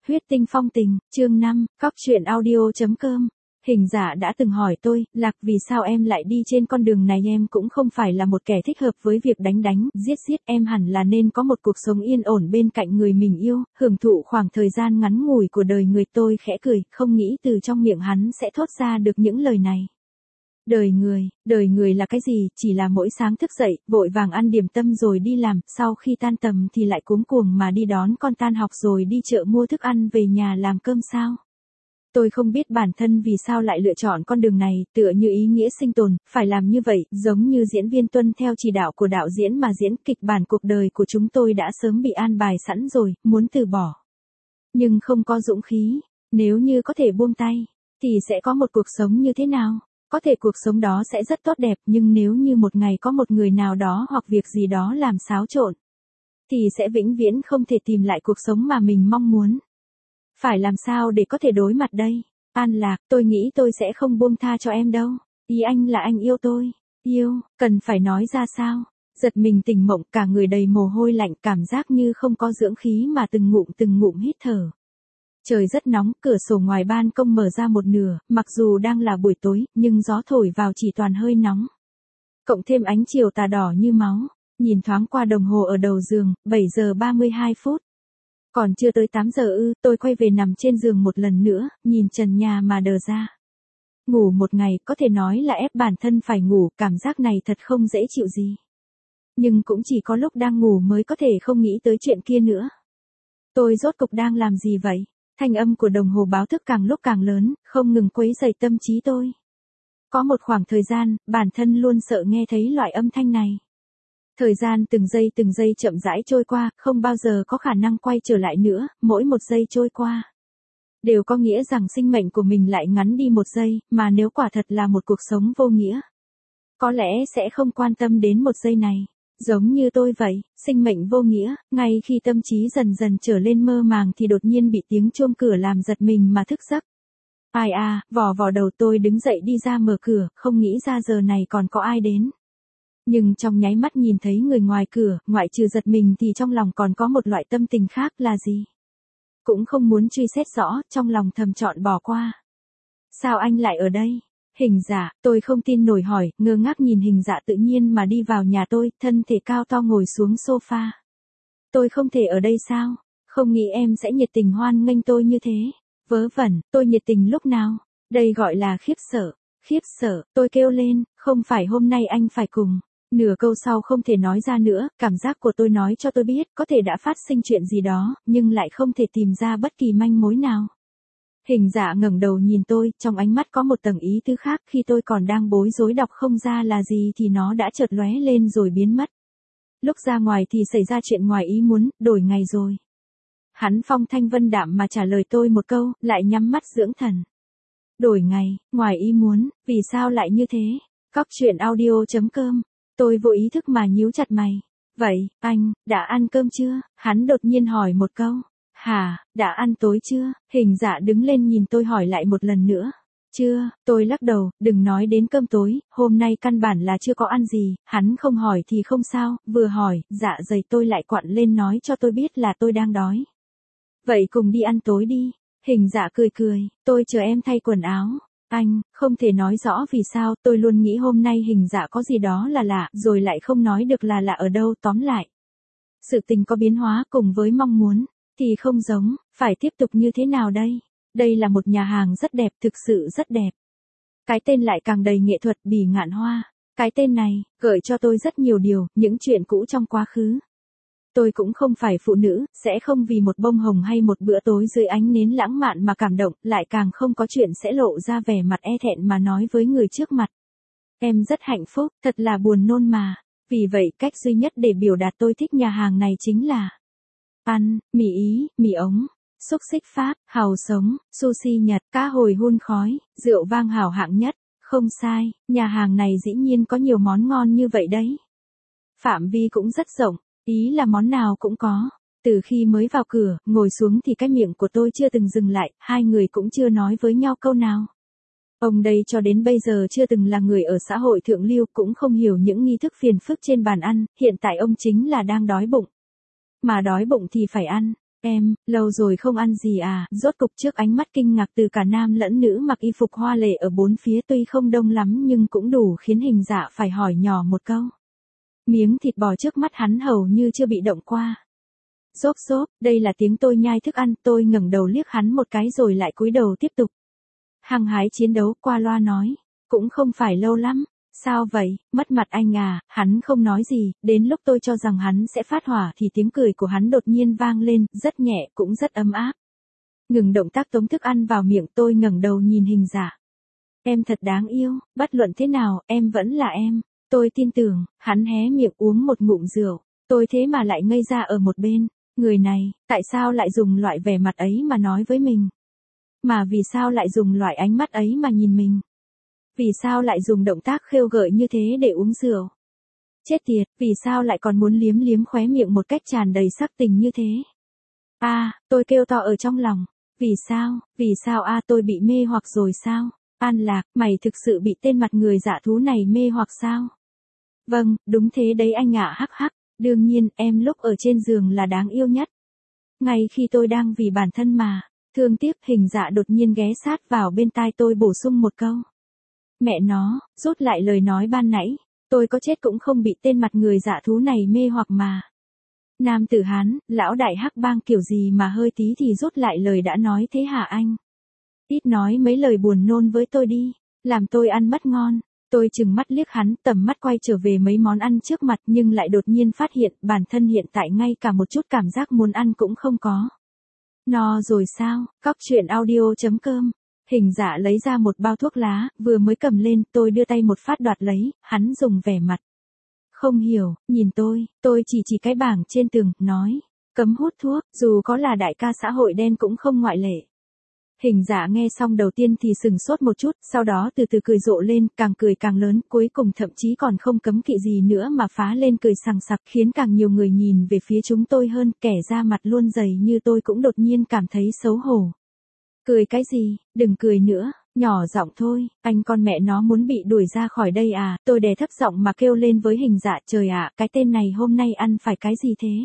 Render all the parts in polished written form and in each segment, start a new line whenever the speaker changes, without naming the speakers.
Huyết tinh phong tình, chương 5, Cóc truyện audio.com. Hình Dạ đã từng hỏi tôi, Lạc, vì sao em lại đi trên con đường này? Em cũng không phải là một kẻ thích hợp với việc đánh, giết, em hẳn là nên có một cuộc sống yên ổn bên cạnh người mình yêu, hưởng thụ khoảng thời gian ngắn ngủi của đời người. Tôi khẽ cười, không nghĩ từ trong miệng hắn sẽ thốt ra được những lời này. Đời người là cái gì? Chỉ là mỗi sáng thức dậy, vội vàng ăn điểm tâm rồi đi làm, sau khi tan tầm thì lại cuống cuồng mà đi đón con tan học rồi đi chợ mua thức ăn về nhà làm cơm sao? Tôi không biết bản thân vì sao lại lựa chọn con đường này, tựa như ý nghĩa sinh tồn, phải làm như vậy, giống như diễn viên tuân theo chỉ đạo của đạo diễn mà diễn. Kịch bản cuộc đời của chúng tôi đã sớm bị an bài sẵn rồi, muốn từ bỏ. Nhưng không có dũng khí, nếu như có thể buông tay, thì sẽ có một cuộc sống như thế nào? Có thể cuộc sống đó sẽ rất tốt đẹp, nhưng nếu như một ngày có một người nào đó hoặc việc gì đó làm xáo trộn, thì sẽ vĩnh viễn không thể tìm lại cuộc sống mà mình mong muốn. Phải làm sao để có thể đối mặt đây? An Lạc, tôi nghĩ tôi sẽ không buông tha cho em đâu. Ý anh là anh yêu tôi. Yêu, cần phải nói ra sao? Giật mình tỉnh mộng, cả người đầy mồ hôi lạnh, cảm giác như không có dưỡng khí mà từng ngụm hít thở. Trời rất nóng, cửa sổ ngoài ban công mở ra một nửa, mặc dù đang là buổi tối, nhưng gió thổi vào chỉ toàn hơi nóng. Cộng thêm ánh chiều tà đỏ như máu, nhìn thoáng qua đồng hồ ở đầu giường, 7 giờ 32 phút. Còn chưa tới 8 giờ ư? Tôi quay về nằm trên giường một lần nữa, nhìn trần nhà mà đờ ra. Ngủ một ngày, có thể nói là ép bản thân phải ngủ, cảm giác này thật không dễ chịu gì. Nhưng cũng chỉ có lúc đang ngủ mới có thể không nghĩ tới chuyện kia nữa. Tôi rốt cục đang làm gì vậy? Thanh âm của đồng hồ báo thức càng lúc càng lớn, không ngừng quấy rầy tâm trí tôi. Có một khoảng thời gian, bản thân luôn sợ nghe thấy loại âm thanh này. Thời gian từng giây chậm rãi trôi qua, không bao giờ có khả năng quay trở lại nữa, mỗi một giây trôi qua đều có nghĩa rằng sinh mệnh của mình lại ngắn đi một giây, mà nếu quả thật là một cuộc sống vô nghĩa, có lẽ sẽ không quan tâm đến một giây này. Giống như tôi vậy, sinh mệnh vô nghĩa, ngay khi tâm trí dần dần trở lên mơ màng thì đột nhiên bị tiếng chuông cửa làm giật mình mà thức giấc. Ai à, vò đầu tôi đứng dậy đi ra mở cửa, không nghĩ ra giờ này còn có ai đến. Nhưng trong nháy mắt nhìn thấy người ngoài cửa, ngoại trừ giật mình thì trong lòng còn có một loại tâm tình khác là gì? Cũng không muốn truy xét rõ, trong lòng thầm chọn bỏ qua. Sao anh lại ở đây? Hình Dạ, tôi không tin nổi hỏi, ngơ ngác nhìn Hình Dạ tự nhiên mà đi vào nhà tôi, thân thể cao to ngồi xuống sofa. Tôi không thể ở đây sao? Không nghĩ em sẽ nhiệt tình hoan nghênh tôi như thế. Vớ vẩn, tôi nhiệt tình lúc nào? Đây gọi là khiếp sợ, tôi kêu lên, không phải hôm nay anh phải cùng. Nửa câu sau không thể nói ra nữa, cảm giác của tôi nói cho tôi biết, có thể đã phát sinh chuyện gì đó, nhưng lại không thể tìm ra bất kỳ manh mối nào. Hình Dạ ngẩng đầu nhìn tôi, trong ánh mắt có một tầng ý tứ khác, khi tôi còn đang bối rối đọc không ra là gì thì nó đã chợt lóe lên rồi biến mất. Lúc ra ngoài thì xảy ra chuyện ngoài ý muốn, đổi ngày rồi. Hắn phong thanh vân đạm mà trả lời tôi một câu, lại nhắm mắt dưỡng thần. Đổi ngày, ngoài ý muốn, vì sao lại như thế? Cóc truyện audio.com. Tôi vô ý thức mà nhíu chặt mày. Vậy, anh, đã ăn cơm chưa? Hắn đột nhiên hỏi một câu. Hả, đã ăn tối chưa? Hình Dạ đứng lên nhìn tôi hỏi lại một lần nữa. Chưa, tôi lắc đầu, đừng nói đến cơm tối, hôm nay căn bản là chưa có ăn gì. Hắn không hỏi thì không sao, vừa hỏi, dạ dày tôi lại quặn lên nói cho tôi biết là tôi đang đói. Vậy cùng đi ăn tối đi. Hình Dạ cười, tôi chờ em thay quần áo. Anh, không thể nói rõ vì sao, tôi luôn nghĩ hôm nay Hình Dạ có gì đó là lạ, rồi lại không nói được là lạ ở đâu. Tóm lại, sự tình có biến hóa cùng với mong muốn, thì không giống, phải tiếp tục như thế nào đây? Đây là một nhà hàng rất đẹp, thực sự rất đẹp. Cái tên lại càng đầy nghệ thuật, Bỉ Ngạn Hoa. Cái tên này, gợi cho tôi rất nhiều điều, những chuyện cũ trong quá khứ. Tôi cũng không phải phụ nữ, sẽ không vì một bông hồng hay một bữa tối dưới ánh nến lãng mạn mà cảm động, lại càng không có chuyện sẽ lộ ra vẻ mặt e thẹn mà nói với người trước mặt. Em rất hạnh phúc, thật là buồn nôn mà. Vì vậy, cách duy nhất để biểu đạt tôi thích nhà hàng này chính là ăn, mì Ý, mì ống, xúc xích Pháp, hàu sống, sushi Nhật, cá hồi hun khói, rượu vang hảo hạng nhất. Không sai, nhà hàng này dĩ nhiên có nhiều món ngon như vậy đấy. Phạm vi cũng rất rộng, ý là món nào cũng có. Từ khi mới vào cửa, ngồi xuống thì cái miệng của tôi chưa từng dừng lại, hai người cũng chưa nói với nhau câu nào. Ông đây cho đến bây giờ chưa từng là người ở xã hội thượng lưu, cũng không hiểu những nghi thức phiền phức trên bàn ăn, hiện tại ông chính là đang đói bụng. Mà đói bụng thì phải ăn. Em, lâu rồi không ăn gì à, rốt cục trước ánh mắt kinh ngạc từ cả nam lẫn nữ mặc y phục hoa lệ ở bốn phía tuy không đông lắm nhưng cũng đủ khiến Hình Dạ phải hỏi nhỏ một câu. Miếng thịt bò trước mắt hắn hầu như chưa bị động qua. Xốp xốp, đây là tiếng tôi nhai thức ăn, tôi ngẩng đầu liếc hắn một cái rồi lại cúi đầu tiếp tục. Hăng hái chiến đấu, qua loa nói, cũng không phải lâu lắm. Sao vậy, mất mặt anh à, hắn không nói gì, đến lúc tôi cho rằng hắn sẽ phát hỏa thì tiếng cười của hắn đột nhiên vang lên, rất nhẹ cũng rất ấm áp. Ngừng động tác tống thức ăn vào miệng, tôi ngẩng đầu nhìn Hình Dạ. Em thật đáng yêu, bất luận thế nào, em vẫn là em. Tôi tin tưởng, hắn hé miệng uống một ngụm rượu, tôi thế mà lại ngây ra ở một bên. Người này, tại sao lại dùng loại vẻ mặt ấy mà nói với mình? Mà vì sao lại dùng loại ánh mắt ấy mà nhìn mình? Vì sao lại dùng động tác khêu gợi như thế để uống rượu? Chết tiệt, vì sao lại còn muốn liếm liếm khóe miệng một cách tràn đầy sắc tình như thế? Tôi kêu to ở trong lòng. Vì sao tôi bị mê hoặc rồi sao? An Lạc, mày thực sự bị tên mặt người dạ thú này mê hoặc sao? Vâng, đúng thế đấy anh ạ, hắc hắc. Đương nhiên, em lúc ở trên giường là đáng yêu nhất. Ngay khi tôi đang vì bản thân mà thương tiếc, Hình Dạ đột nhiên ghé sát vào bên tai tôi bổ sung một câu. Mẹ nó, rút lại lời nói ban nãy, tôi có chết cũng không bị tên mặt người dạ thú này mê hoặc mà. Nam tử Hán, lão đại hắc bang kiểu gì mà hơi tí thì rút lại lời đã nói thế hả anh? Ít nói mấy lời buồn nôn với tôi đi, làm tôi ăn mất ngon. Tôi chừng mắt liếc hắn, tầm mắt quay trở về mấy món ăn trước mặt nhưng lại đột nhiên phát hiện bản thân hiện tại ngay cả một chút cảm giác muốn ăn cũng không có. No rồi sao? Cóc truyện audio.com. Hình Dạ lấy ra một bao thuốc lá, vừa mới cầm lên, tôi đưa tay một phát đoạt lấy, hắn dùng vẻ mặt không hiểu, nhìn tôi chỉ cái bảng trên tường, nói, cấm hút thuốc, dù có là đại ca xã hội đen cũng không ngoại lệ. Hình Dạ nghe xong đầu tiên thì sừng sốt một chút, sau đó từ từ cười rộ lên, càng cười càng lớn, cuối cùng thậm chí còn không cấm kỵ gì nữa mà phá lên cười sằng sặc, khiến càng nhiều người nhìn về phía chúng tôi hơn, kẻ ra mặt luôn dày như tôi cũng đột nhiên cảm thấy xấu hổ. Cười cái gì, đừng cười nữa, nhỏ giọng thôi, anh con mẹ nó muốn bị đuổi ra khỏi đây à, tôi đè thấp giọng mà kêu lên với Hình Dạ, trời ạ, cái tên này hôm nay ăn phải cái gì thế?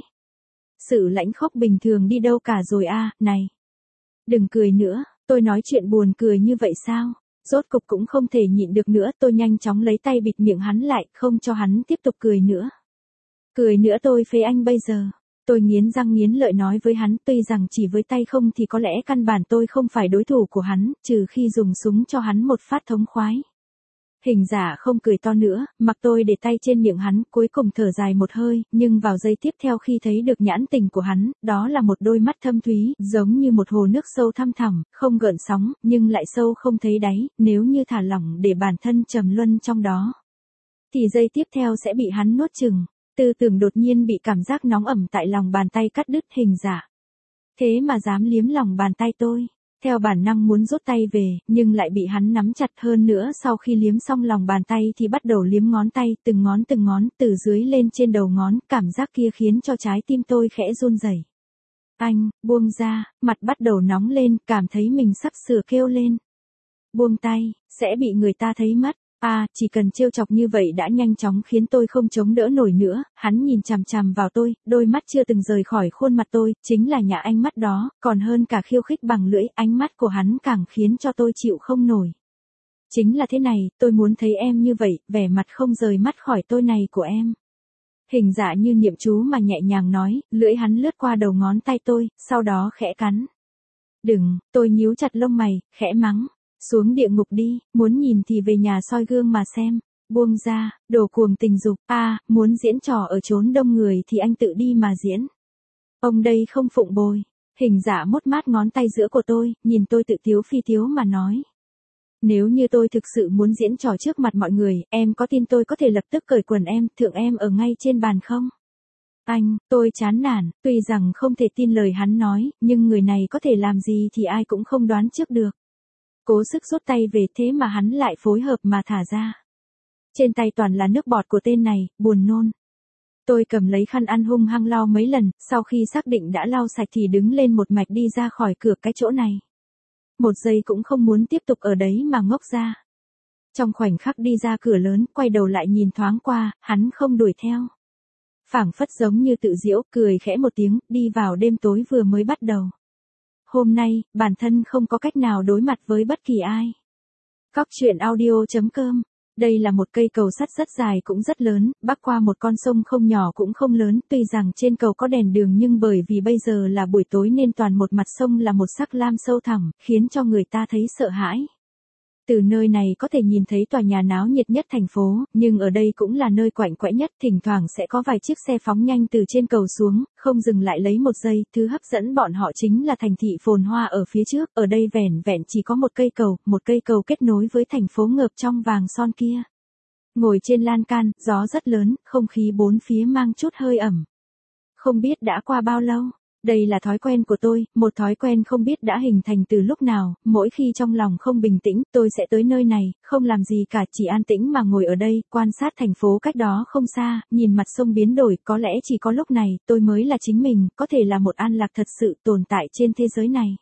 Sự lãnh khốc bình thường đi đâu cả rồi này. Đừng cười nữa, tôi nói chuyện buồn cười như vậy sao? Rốt cục cũng không thể nhịn được nữa, tôi nhanh chóng lấy tay bịt miệng hắn lại, không cho hắn tiếp tục cười nữa. Cười nữa tôi phế anh bây giờ. Tôi nghiến răng nghiến lợi nói với hắn, tuy rằng chỉ với tay không thì có lẽ căn bản tôi không phải đối thủ của hắn, trừ khi dùng súng cho hắn một phát thống khoái. Hình Dạ không cười to nữa, mặc tôi để tay trên miệng hắn, cuối cùng thở dài một hơi, nhưng vào giây tiếp theo khi thấy được nhãn tình của hắn, đó là một đôi mắt thâm thúy, giống như một hồ nước sâu thăm thẳm, không gợn sóng, nhưng lại sâu không thấy đáy, nếu như thả lỏng để bản thân trầm luân trong đó, thì giây tiếp theo sẽ bị hắn nuốt chửng. Tư tưởng đột nhiên bị cảm giác nóng ẩm tại lòng bàn tay cắt đứt. Hình Dạ thế mà dám liếm lòng bàn tay tôi. Theo bản năng muốn rút tay về, nhưng lại bị hắn nắm chặt hơn nữa, sau khi liếm xong lòng bàn tay thì bắt đầu liếm ngón tay, từng ngón, từ dưới lên trên đầu ngón, cảm giác kia khiến cho trái tim tôi khẽ run rẩy. Anh, buông ra, mặt bắt đầu nóng lên, cảm thấy mình sắp sửa kêu lên. Buông tay, sẽ bị người ta thấy mất. Chỉ cần trêu chọc như vậy đã nhanh chóng khiến tôi không chống đỡ nổi nữa, hắn nhìn chằm chằm vào tôi, đôi mắt chưa từng rời khỏi khuôn mặt tôi, chính là nhả ánh mắt đó, còn hơn cả khiêu khích bằng lưỡi, ánh mắt của hắn càng khiến cho tôi chịu không nổi. Chính là thế này, tôi muốn thấy em như vậy, vẻ mặt không rời mắt khỏi tôi này của em. Hình Dạ như niệm chú mà nhẹ nhàng nói, lưỡi hắn lướt qua đầu ngón tay tôi, sau đó khẽ cắn. Đừng, tôi nhíu chặt lông mày, khẽ mắng. Xuống địa ngục đi, muốn nhìn thì về nhà soi gương mà xem. Buông ra, đồ cuồng tình dục. Muốn diễn trò ở chốn đông người thì anh tự đi mà diễn. Ông đây không phụng bồi. Hình Dạ mốt mát ngón tay giữa của tôi, nhìn tôi tự tiếu phi tiếu mà nói. Nếu như tôi thực sự muốn diễn trò trước mặt mọi người, em có tin tôi có thể lập tức cởi quần em, thượng em ở ngay trên bàn không? Anh, tôi chán nản, tuy rằng không thể tin lời hắn nói, nhưng người này có thể làm gì thì ai cũng không đoán trước được. Cố sức rút tay về thế mà hắn lại phối hợp mà thả ra. Trên tay toàn là nước bọt của tên này, buồn nôn. Tôi cầm lấy khăn ăn hung hăng lau mấy lần, sau khi xác định đã lau sạch thì đứng lên một mạch đi ra khỏi cửa cái chỗ này. Một giây cũng không muốn tiếp tục ở đấy mà ngốc ra. Trong khoảnh khắc đi ra cửa lớn, quay đầu lại nhìn thoáng qua, hắn không đuổi theo. phảng phất giống như tự giễu, cười khẽ một tiếng, đi vào đêm tối vừa mới bắt đầu. Hôm nay, bản thân không có cách nào đối mặt với bất kỳ ai. Cóc truyện audio.com. Đây là một cây cầu sắt rất dài cũng rất lớn, bắc qua một con sông không nhỏ cũng không lớn, tuy rằng trên cầu có đèn đường nhưng bởi vì bây giờ là buổi tối nên toàn một mặt sông là một sắc lam sâu thẳm, khiến cho người ta thấy sợ hãi. Từ nơi này có thể nhìn thấy tòa nhà náo nhiệt nhất thành phố, nhưng ở đây cũng là nơi quạnh quẽ nhất, thỉnh thoảng sẽ có vài chiếc xe phóng nhanh từ trên cầu xuống, không dừng lại lấy một giây, thứ hấp dẫn bọn họ chính là thành thị phồn hoa ở phía trước, ở đây vẻn vẹn chỉ có một cây cầu kết nối với thành phố ngợp trong vàng son kia. Ngồi trên lan can, gió rất lớn, không khí bốn phía mang chút hơi ẩm. Không biết đã qua bao lâu. Đây là thói quen của tôi, một thói quen không biết đã hình thành từ lúc nào, mỗi khi trong lòng không bình tĩnh, tôi sẽ tới nơi này, không làm gì cả, chỉ an tĩnh mà ngồi ở đây, quan sát thành phố cách đó không xa, nhìn mặt sông biến đổi, có lẽ chỉ có lúc này, tôi mới là chính mình, có thể là một an lạc thật sự tồn tại trên thế giới này.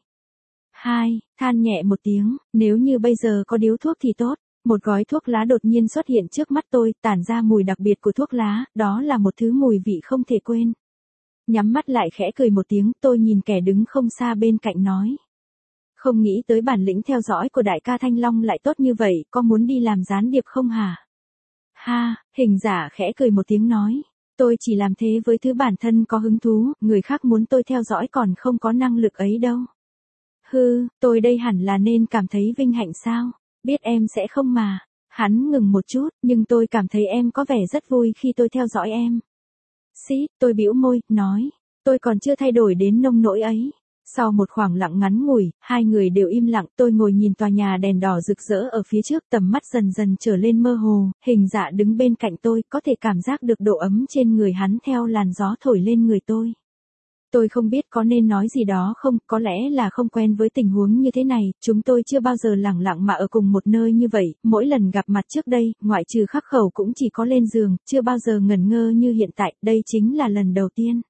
Than nhẹ một tiếng, nếu như bây giờ có điếu thuốc thì tốt. Một gói thuốc lá đột nhiên xuất hiện trước mắt tôi, tản ra mùi đặc biệt của thuốc lá, đó là một thứ mùi vị không thể quên. Nhắm mắt lại khẽ cười một tiếng, tôi nhìn kẻ đứng không xa bên cạnh nói. Không nghĩ tới bản lĩnh theo dõi của đại ca Thanh Long lại tốt như vậy, có muốn đi làm gián điệp không hả? Hình giả khẽ cười một tiếng nói. Tôi chỉ làm thế với thứ bản thân có hứng thú, người khác muốn tôi theo dõi còn không có năng lực ấy đâu. Tôi đây hẳn là nên cảm thấy vinh hạnh sao? Biết em sẽ không mà. Hắn ngừng một chút, nhưng tôi cảm thấy em có vẻ rất vui khi tôi theo dõi em. Tôi bĩu môi, nói, tôi còn chưa thay đổi đến nông nỗi ấy. Sau một khoảng lặng ngắn ngủi, hai người đều im lặng, tôi ngồi nhìn tòa nhà đèn đỏ rực rỡ ở phía trước, tầm mắt dần dần trở lên mơ hồ, hình dạ đứng bên cạnh tôi, có thể cảm giác được độ ấm trên người hắn theo làn gió thổi lên người tôi. Tôi không biết có nên nói gì đó không, có lẽ là không quen với tình huống như thế này, chúng tôi chưa bao giờ lẳng lặng mà ở cùng một nơi như vậy, mỗi lần gặp mặt trước đây, ngoại trừ khắc khẩu cũng chỉ có lên giường, chưa bao giờ ngẩn ngơ như hiện tại, đây chính là lần đầu tiên.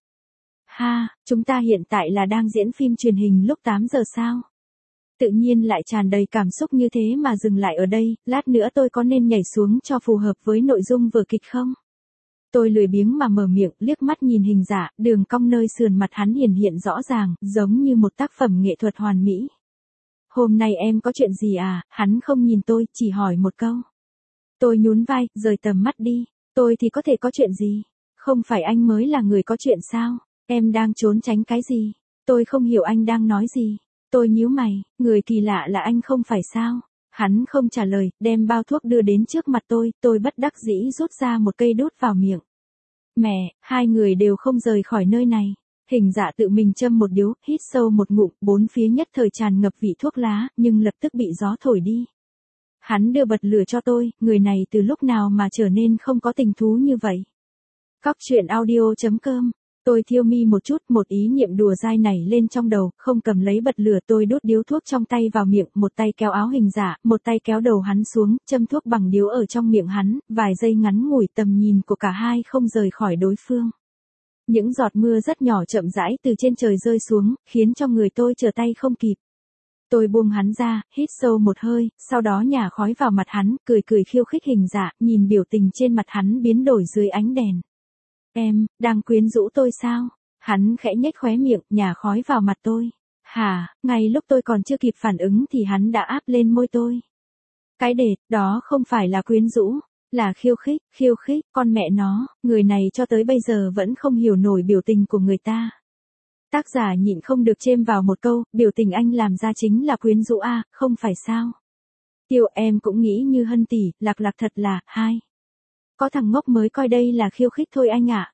Chúng ta hiện tại là đang diễn phim truyền hình lúc 8 giờ sao? Tự nhiên lại tràn đầy cảm xúc như thế mà dừng lại ở đây, lát nữa tôi có nên nhảy xuống cho phù hợp với nội dung vở kịch không? Tôi lười biếng mà mở miệng, liếc mắt nhìn hình dạ, đường cong nơi sườn mặt hắn hiển hiện rõ ràng, giống như một tác phẩm nghệ thuật hoàn mỹ. Hôm nay em có chuyện gì à? Hắn không nhìn tôi, chỉ hỏi một câu. Tôi nhún vai, rời tầm mắt đi. Tôi thì có thể có chuyện gì? Không phải anh mới là người có chuyện sao? Em đang trốn tránh cái gì? Tôi không hiểu anh đang nói gì. Tôi nhíu mày, người kỳ lạ là anh không phải sao? Hắn không trả lời, đem bao thuốc đưa đến trước mặt tôi bất đắc dĩ rút ra một cây đút vào miệng. Mẹ, hai người đều không rời khỏi nơi này. Hình dạ tự mình châm một điếu, hít sâu một ngụm, bốn phía nhất thời tràn ngập vị thuốc lá, nhưng lập tức bị gió thổi đi. Hắn đưa bật lửa cho tôi, người này từ lúc nào mà trở nên không có tình thú như vậy. Cóc truyện audio.com. Tôi thiêu mi một chút, một ý niệm đùa dai nảy lên trong đầu, không cầm lấy bật lửa, tôi đốt điếu thuốc trong tay vào miệng, một tay kéo áo hình dạ, một tay kéo đầu hắn xuống, châm thuốc bằng điếu ở trong miệng hắn, vài giây ngắn ngủi tầm nhìn của cả hai không rời khỏi đối phương. Những giọt mưa rất nhỏ chậm rãi từ trên trời rơi xuống, khiến cho người tôi trở tay không kịp. Tôi buông hắn ra, hít sâu một hơi, sau đó nhả khói vào mặt hắn, cười cười khiêu khích hình dạ, nhìn biểu tình trên mặt hắn biến đổi dưới ánh đèn. Em, đang quyến rũ tôi sao? Hắn khẽ nhếch khóe miệng, nhả khói vào mặt tôi. Ngay lúc tôi còn chưa kịp phản ứng thì hắn đã áp lên môi tôi. Cái đệt, đó không phải là quyến rũ, là khiêu khích, con mẹ nó, người này cho tới bây giờ vẫn không hiểu nổi biểu tình của người ta. Tác giả nhịn không được chêm vào một câu, biểu tình anh làm ra chính là quyến rũ à, không phải sao? Em cũng nghĩ như Hân tỷ, lạc thật là, có thằng ngốc mới coi đây là khiêu khích thôi anh ạ.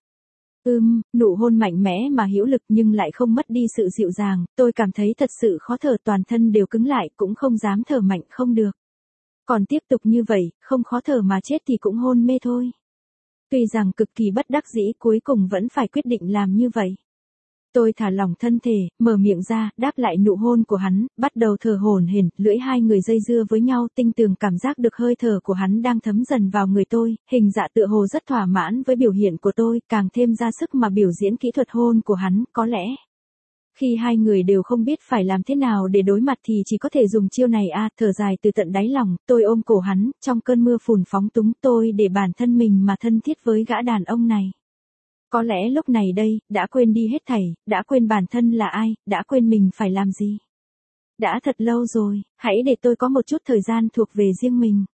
Nụ hôn mạnh mẽ mà hữu lực nhưng lại không mất đi sự dịu dàng, tôi cảm thấy thật sự khó thở, toàn thân đều cứng lại, cũng không dám thở mạnh không được. Còn tiếp tục như vậy, không khó thở mà chết thì cũng hôn mê thôi. Tuy rằng cực kỳ bất đắc dĩ, cuối cùng vẫn phải quyết định làm như vậy. Tôi thả lỏng thân thể, mở miệng ra, đáp lại nụ hôn của hắn, bắt đầu thở hổn hển, lưỡi hai người dây dưa với nhau, tinh tường cảm giác được hơi thở của hắn đang thấm dần vào người tôi, hình dạ tựa hồ rất thỏa mãn với biểu hiện của tôi, càng thêm ra sức mà biểu diễn kỹ thuật hôn của hắn, có lẽ. Khi hai người đều không biết phải làm thế nào để đối mặt thì chỉ có thể dùng chiêu này thở dài từ tận đáy lòng, tôi ôm cổ hắn, trong cơn mưa phùn phóng túng tôi để bản thân mình mà thân thiết với gã đàn ông này. Có lẽ lúc này đây, đã quên đi hết thảy, đã quên bản thân là ai, đã quên mình phải làm gì. Đã thật lâu rồi, hãy để tôi có một chút thời gian thuộc về riêng mình.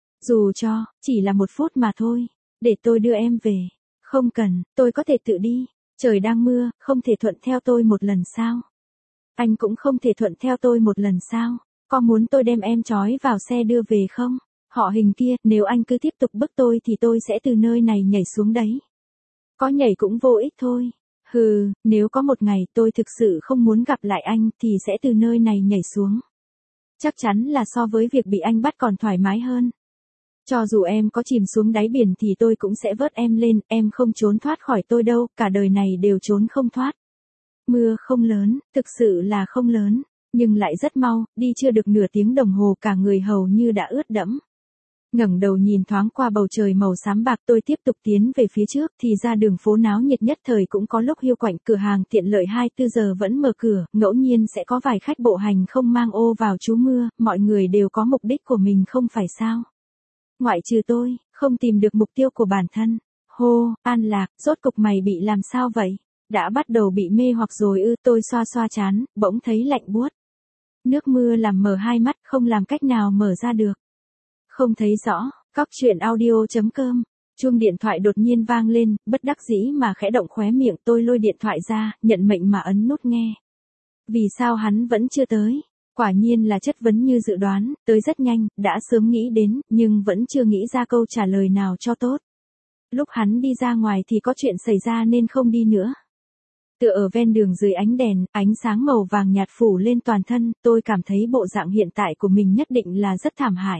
Dù cho, chỉ là 1 phút mà thôi, để tôi đưa em về. Không cần, tôi có thể tự đi. Trời đang mưa, không thể thuận theo tôi một lần sao? Anh cũng không thể thuận theo tôi một lần sao? Có muốn tôi đem em trói vào xe đưa về không? Họ Hình kia, nếu anh cứ tiếp tục bức tôi thì tôi sẽ từ nơi này nhảy xuống đấy. Có nhảy cũng vô ích thôi. Hừ, nếu có một ngày tôi thực sự không muốn gặp lại anh thì sẽ từ nơi này nhảy xuống. Chắc chắn là so với việc bị anh bắt còn thoải mái hơn. Cho dù em có chìm xuống đáy biển thì tôi cũng sẽ vớt em lên, em không trốn thoát khỏi tôi đâu, cả đời này đều trốn không thoát. Mưa không lớn, thực sự là không lớn, nhưng lại rất mau, đi chưa được nửa tiếng đồng hồ cả người hầu như đã ướt đẫm. Ngẩng đầu nhìn thoáng qua bầu trời màu xám bạc, tôi tiếp tục tiến về phía trước thì ra đường phố náo nhiệt nhất thời cũng có lúc hiu quạnh, cửa hàng tiện lợi 24 giờ vẫn mở cửa, ngẫu nhiên sẽ có vài khách bộ hành không mang ô vào trú mưa, mọi người đều có mục đích của mình không phải sao. Ngoại trừ tôi, không tìm được mục tiêu của bản thân. Hô, An Lạc, rốt cục mày bị làm sao vậy? Đã bắt đầu bị mê hoặc rồi ư? Tôi xoa xoa trán, bỗng thấy lạnh buốt. Nước mưa làm mờ hai mắt, không làm cách nào mở ra được. Không thấy rõ, cóc truyện audio.com. Chuông điện thoại đột nhiên vang lên, bất đắc dĩ mà khẽ động khóe miệng, tôi lôi điện thoại ra, nhận mệnh mà ấn nút nghe. Vì sao hắn vẫn chưa tới? Quả nhiên là chất vấn như dự đoán, tới rất nhanh, đã sớm nghĩ đến, nhưng vẫn chưa nghĩ ra câu trả lời nào cho tốt. Lúc hắn đi ra ngoài thì có chuyện xảy ra nên không đi nữa. Tựa ở ven đường dưới ánh đèn, ánh sáng màu vàng nhạt phủ lên toàn thân, tôi cảm thấy bộ dạng hiện tại của mình nhất định là rất thảm hại.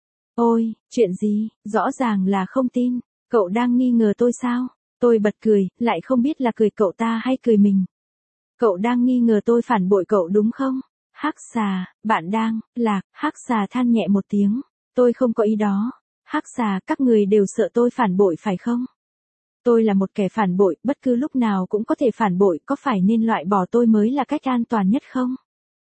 Ôi, chuyện gì, rõ ràng là không tin, cậu đang nghi ngờ tôi sao? Tôi bật cười, lại không biết là cười cậu ta hay cười mình. Cậu đang nghi ngờ tôi phản bội cậu đúng không? Hắc xà, bạn đang, Lạc, Hắc xà than nhẹ một tiếng. Tôi không có ý đó. Hắc xà, các người đều sợ tôi phản bội phải không? Tôi là một kẻ phản bội, bất cứ lúc nào cũng có thể phản bội, có phải nên loại bỏ tôi mới là cách an toàn nhất không?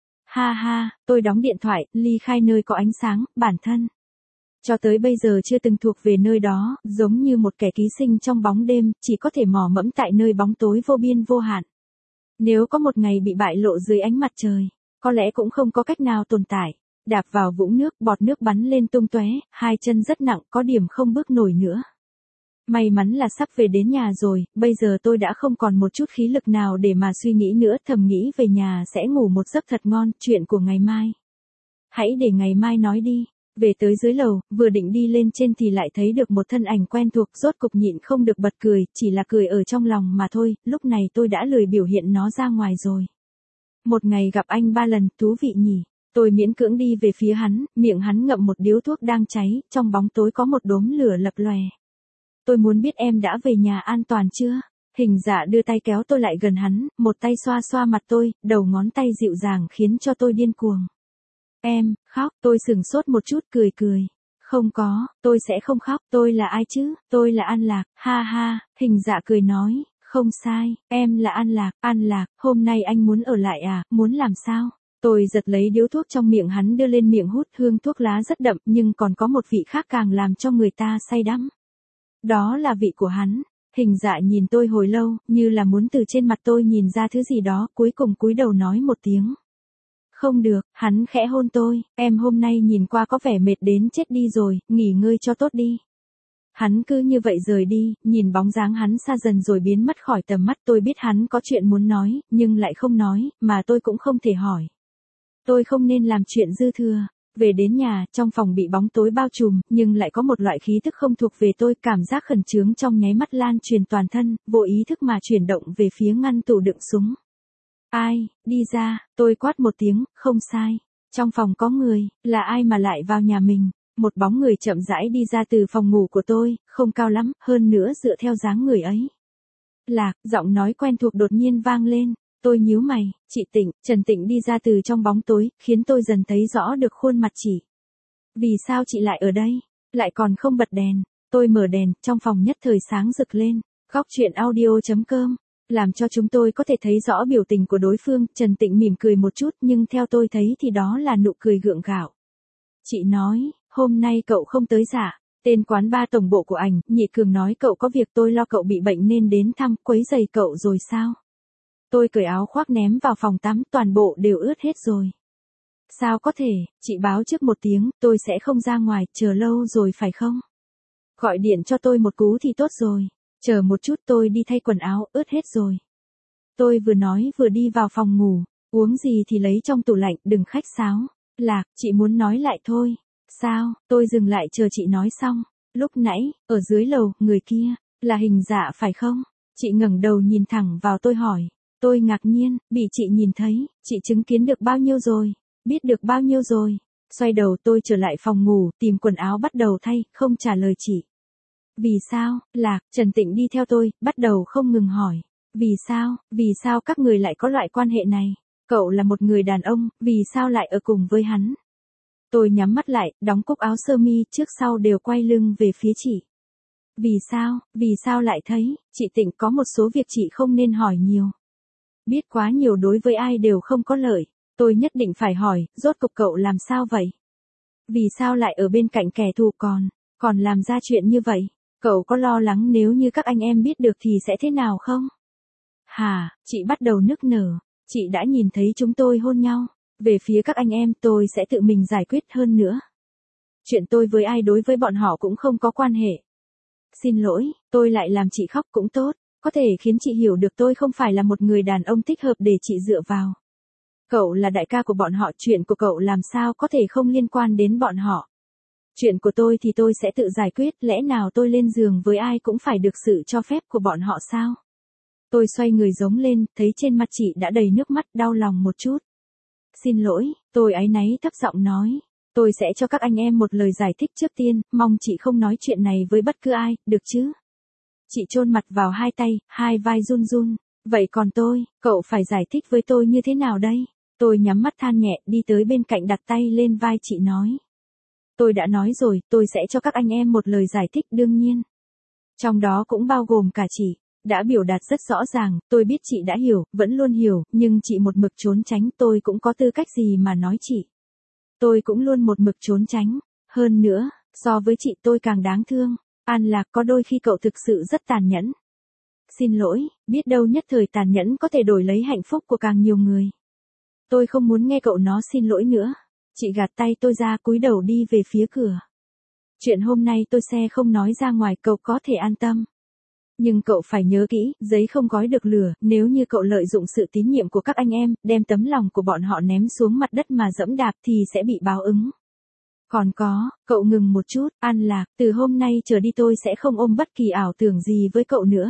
Ha ha, tôi đóng điện thoại, ly khai nơi có ánh sáng, bản thân. Cho tới bây giờ chưa từng thuộc về nơi đó, giống như một kẻ ký sinh trong bóng đêm, chỉ có thể mò mẫm tại nơi bóng tối vô biên vô hạn. Nếu có một ngày bị bại lộ dưới ánh mặt trời, có lẽ cũng không có cách nào tồn tại. Đạp vào vũng nước, bọt nước bắn lên tung tóe, hai chân rất nặng, có điểm không bước nổi nữa. May mắn là sắp về đến nhà rồi, bây giờ tôi đã không còn một chút khí lực nào để mà suy nghĩ nữa, thầm nghĩ về nhà sẽ ngủ một giấc thật ngon, chuyện của ngày mai. Hãy để ngày mai nói đi. Về tới dưới lầu, vừa định đi lên trên thì lại thấy được một thân ảnh quen thuộc, rốt cục nhịn không được bật cười, chỉ là cười ở trong lòng mà thôi, lúc này tôi đã lười biểu hiện nó ra ngoài rồi. Một ngày gặp anh 3 lần, thú vị nhỉ. Tôi miễn cưỡng đi về phía hắn, miệng hắn ngậm một điếu thuốc đang cháy, trong bóng tối có một đốm lửa lập lòe. Tôi muốn biết em đã về nhà an toàn chưa? Hình Dạ đưa tay kéo tôi lại gần hắn, một tay xoa xoa mặt tôi, đầu ngón tay dịu dàng khiến cho tôi điên cuồng. Em, khóc, tôi sửng sốt một chút cười cười. Không có, tôi sẽ không khóc, tôi là ai chứ? Tôi là An Lạc, ha ha, Hình Dạ cười nói, không sai, em là An Lạc, hôm nay anh muốn ở lại à, muốn làm sao? Tôi giật lấy điếu thuốc trong miệng hắn đưa lên miệng hút, hương thuốc lá rất đậm nhưng còn có một vị khác càng làm cho người ta say đắm. Đó là vị của hắn. Hình Dạ nhìn tôi hồi lâu, như là muốn từ trên mặt tôi nhìn ra thứ gì đó, cuối cùng cúi đầu nói một tiếng. Không được, hắn khẽ hôn tôi, em hôm nay nhìn qua có vẻ mệt đến chết đi rồi, nghỉ ngơi cho tốt đi. Hắn cứ như vậy rời đi, nhìn bóng dáng hắn xa dần rồi biến mất khỏi tầm mắt, tôi biết hắn có chuyện muốn nói, nhưng lại không nói, mà tôi cũng không thể hỏi. Tôi không nên làm chuyện dư thừa. Về đến nhà, trong phòng bị bóng tối bao trùm, nhưng lại có một loại khí thức không thuộc về tôi, cảm giác khẩn trương trong nháy mắt lan truyền toàn thân, vô ý thức mà chuyển động về phía ngăn tủ đựng súng. Ai, đi ra, tôi quát một tiếng, không sai. Trong phòng có người, là ai mà lại vào nhà mình? Một bóng người chậm rãi đi ra từ phòng ngủ của tôi, không cao lắm, hơn nữa dựa theo dáng người ấy. Lạc, giọng nói quen thuộc đột nhiên vang lên. Tôi nhíu mày, chị Tịnh, Trần Tịnh đi ra từ trong bóng tối, khiến tôi dần thấy rõ được khuôn mặt chị. Vì sao chị lại ở đây? Lại còn không bật đèn. Tôi mở đèn, trong phòng nhất thời sáng rực lên. Góc truyện audio.com, làm cho chúng tôi có thể thấy rõ biểu tình của đối phương. Trần Tịnh mỉm cười một chút nhưng theo tôi thấy thì đó là nụ cười gượng gạo. Chị nói, hôm nay cậu không tới dạ? Tên quán ba tổng bộ của ảnh, Nhị Cường nói cậu có việc, tôi lo cậu bị bệnh nên đến thăm, quấy rầy cậu rồi sao? Tôi cởi áo khoác ném vào phòng tắm, toàn bộ đều ướt hết rồi. Sao có thể, chị báo trước một tiếng, tôi sẽ không ra ngoài, chờ lâu rồi phải không? Gọi điện cho tôi một cú thì tốt rồi. Chờ một chút, tôi đi thay quần áo, ướt hết rồi. Tôi vừa nói vừa đi vào phòng ngủ, uống gì thì lấy trong tủ lạnh, đừng khách sáo. Lạc, chị muốn nói lại thôi. Sao? Tôi dừng lại chờ chị nói xong. Lúc nãy, ở dưới lầu, người kia, là Hình Dạ phải không? Chị ngẩng đầu nhìn thẳng vào tôi hỏi. Tôi ngạc nhiên, bị chị nhìn thấy, chị chứng kiến được bao nhiêu rồi? Biết được bao nhiêu rồi? Xoay đầu tôi trở lại phòng ngủ, tìm quần áo bắt đầu thay, không trả lời chị. Vì sao? Lạc, Trần Tịnh đi theo tôi, bắt đầu không ngừng hỏi. Vì sao các người lại có loại quan hệ này? Cậu là một người đàn ông, vì sao lại ở cùng với hắn? Tôi nhắm mắt lại, đóng cúc áo sơ mi, trước sau đều quay lưng về phía chị. Vì sao lại thấy, chị Tịnh có một số việc chị không nên hỏi nhiều. Biết quá nhiều đối với ai đều không có lợi, tôi nhất định phải hỏi, rốt cục cậu làm sao vậy? Vì sao lại ở bên cạnh kẻ thù còn làm ra chuyện như vậy? Cậu có lo lắng nếu như các anh em biết được thì sẽ thế nào không? Hà, chị bắt đầu nức nở, chị đã nhìn thấy chúng tôi hôn nhau. Về phía các anh em tôi sẽ tự mình giải quyết hơn nữa. Chuyện tôi với ai đối với bọn họ cũng không có quan hệ. Xin lỗi, tôi lại làm chị khóc cũng tốt, có thể khiến chị hiểu được tôi không phải là một người đàn ông thích hợp để chị dựa vào. Cậu là đại ca của bọn họ, chuyện của cậu làm sao có thể không liên quan đến bọn họ. Chuyện của tôi thì tôi sẽ tự giải quyết, lẽ nào tôi lên giường với ai cũng phải được sự cho phép của bọn họ sao? Tôi xoay người giống lên, thấy trên mặt chị đã đầy nước mắt, đau lòng một chút. Xin lỗi, tôi áy náy thấp giọng nói. Tôi sẽ cho các anh em một lời giải thích trước tiên, mong chị không nói chuyện này với bất cứ ai, được chứ? Chị chôn mặt vào hai tay, hai vai run run. Vậy còn tôi, cậu phải giải thích với tôi như thế nào đây? Tôi nhắm mắt than nhẹ, đi tới bên cạnh đặt tay lên vai chị nói. Tôi đã nói rồi, tôi sẽ cho các anh em một lời giải thích đương nhiên. Trong đó cũng bao gồm cả chị. Đã biểu đạt rất rõ ràng, tôi biết chị đã hiểu, vẫn luôn hiểu, nhưng chị một mực trốn tránh, tôi cũng có tư cách gì mà nói chị. Tôi cũng luôn một mực trốn tránh. Hơn nữa, so với chị tôi càng đáng thương. An Lạc, có đôi khi cậu thực sự rất tàn nhẫn. Xin lỗi, biết đâu nhất thời tàn nhẫn có thể đổi lấy hạnh phúc của càng nhiều người. Tôi không muốn nghe cậu nói xin lỗi nữa. Chị gạt tay tôi ra, cúi đầu đi về phía cửa. Chuyện hôm nay tôi sẽ không nói ra ngoài, cậu có thể an tâm. Nhưng cậu phải nhớ kỹ, giấy không gói được lửa, nếu như cậu lợi dụng sự tín nhiệm của các anh em, đem tấm lòng của bọn họ ném xuống mặt đất mà dẫm đạp thì sẽ bị báo ứng. Còn có, cậu ngừng một chút, An Lạc, từ hôm nay trở đi tôi sẽ không ôm bất kỳ ảo tưởng gì với cậu nữa.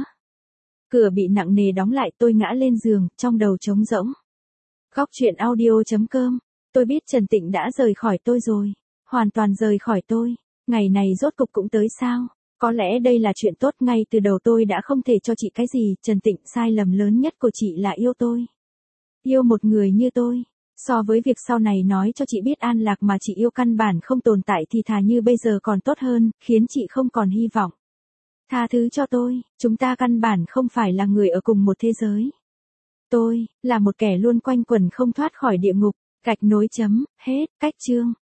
Cửa bị nặng nề đóng lại, tôi ngã lên giường, trong đầu trống rỗng. Góc truyện audio.com. Tôi biết Trần Tịnh đã rời khỏi tôi rồi. Hoàn toàn rời khỏi tôi. Ngày này rốt cục cũng tới sao? Có lẽ đây là chuyện tốt, ngay từ đầu tôi đã không thể cho chị cái gì. Trần Tịnh, sai lầm lớn nhất của chị là yêu tôi. Yêu một người như tôi. So với việc sau này nói cho chị biết An Lạc mà chị yêu căn bản không tồn tại thì thà như bây giờ còn tốt hơn, khiến chị không còn hy vọng. Tha thứ cho tôi, chúng ta căn bản không phải là người ở cùng một thế giới. Tôi, là một kẻ luôn quanh quẩn không thoát khỏi địa ngục. Gạch nối chấm, hết, cách chương.